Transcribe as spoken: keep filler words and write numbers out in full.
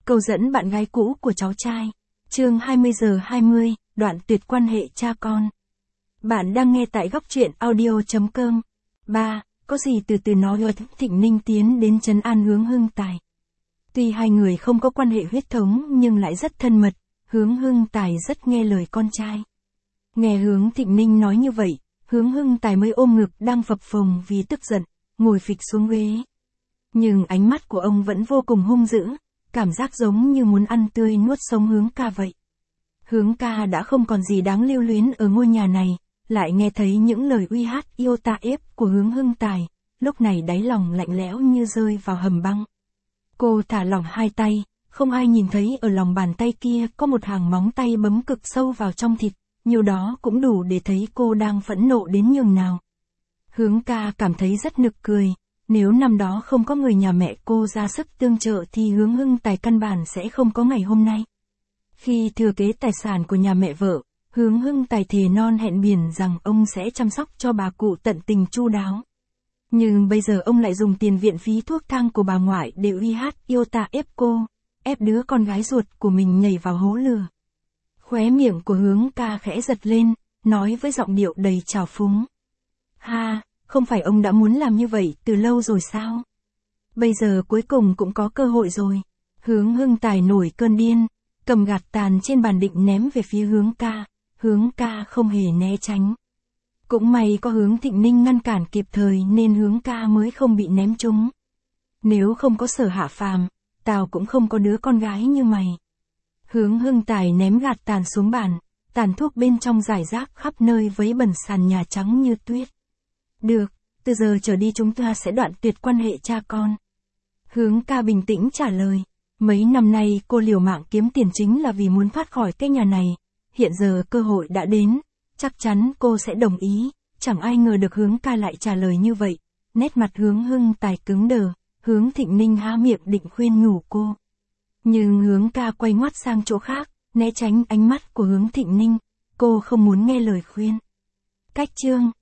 Câu dẫn bạn gái cũ của cháu trai. Chương hai mươi giờ hai mươi, đoạn tuyệt quan hệ cha con. Bạn đang nghe tại góc truyện audio chấm com. ba. Có gì từ từ nói ở Thịnh Ninh tiến đến trấn an Hướng Hưng Tài. Tuy hai người không có quan hệ huyết thống nhưng lại rất thân mật, Hướng Hưng Tài rất nghe lời con trai. Nghe Hướng Thịnh Ninh nói như vậy, Hướng Hưng Tài mới ôm ngực đang phập phồng vì tức giận, ngồi phịch xuống ghế. Nhưng ánh mắt của ông vẫn vô cùng hung dữ, cảm giác giống như muốn ăn tươi nuốt sống Hướng ca vậy. Hướng ca đã không còn gì đáng lưu luyến ở ngôi nhà này, lại nghe thấy những lời uy hát yêu ta ép của Hướng Hưng Tài, lúc này đáy lòng lạnh lẽo như rơi vào hầm băng. Cô thả lỏng hai tay, không ai nhìn thấy ở lòng bàn tay kia có một hàng móng tay bấm cực sâu vào trong thịt, nhiều đó cũng đủ để thấy cô đang phẫn nộ đến nhường nào. Hướng ca cảm thấy rất nực cười, nếu năm đó không có người nhà mẹ cô ra sức tương trợ thì Hướng Hưng Tài căn bản sẽ không có ngày hôm nay. Khi thừa kế tài sản của nhà mẹ vợ, Hướng Hưng Tài thề non hẹn biển rằng ông sẽ chăm sóc cho bà cụ tận tình chu đáo. Nhưng bây giờ ông lại dùng tiền viện phí thuốc thang của bà ngoại để uy hát yêu ta ép cô, ép đứa con gái ruột của mình nhảy vào hố lửa. Khóe miệng của Hướng ca khẽ giật lên, nói với giọng điệu đầy trào phúng. Ha, không phải ông đã muốn làm như vậy từ lâu rồi sao? Bây giờ cuối cùng cũng có cơ hội rồi. Hướng Hưng Tài nổi cơn điên, cầm gạt tàn trên bàn định ném về phía Hướng ca, Hướng ca không hề né tránh. Cũng may có Hướng Thịnh Ninh ngăn cản kịp thời nên Hướng ca mới không bị ném trúng. Nếu không có Sở Hạ Phàm, tao cũng không có đứa con gái như mày. Hướng Hưng Tài ném gạt tàn xuống bàn, tàn thuốc bên trong rải rác khắp nơi với bẩn sàn nhà trắng như tuyết. Được, từ giờ trở đi chúng ta sẽ đoạn tuyệt quan hệ cha con. Hướng ca bình tĩnh trả lời. Mấy năm nay cô liều mạng kiếm tiền chính là vì muốn thoát khỏi cái nhà này. Hiện giờ cơ hội đã đến, chắc chắn cô sẽ đồng ý. Chẳng ai ngờ được Hướng ca lại trả lời như vậy. Nét mặt Hướng Hưng Tài cứng đờ, Hướng Thịnh Ninh há miệng định khuyên nhủ cô. Nhưng Hướng ca quay ngoắt sang chỗ khác, né tránh ánh mắt của Hướng Thịnh Ninh. Cô không muốn nghe lời khuyên. Cách chương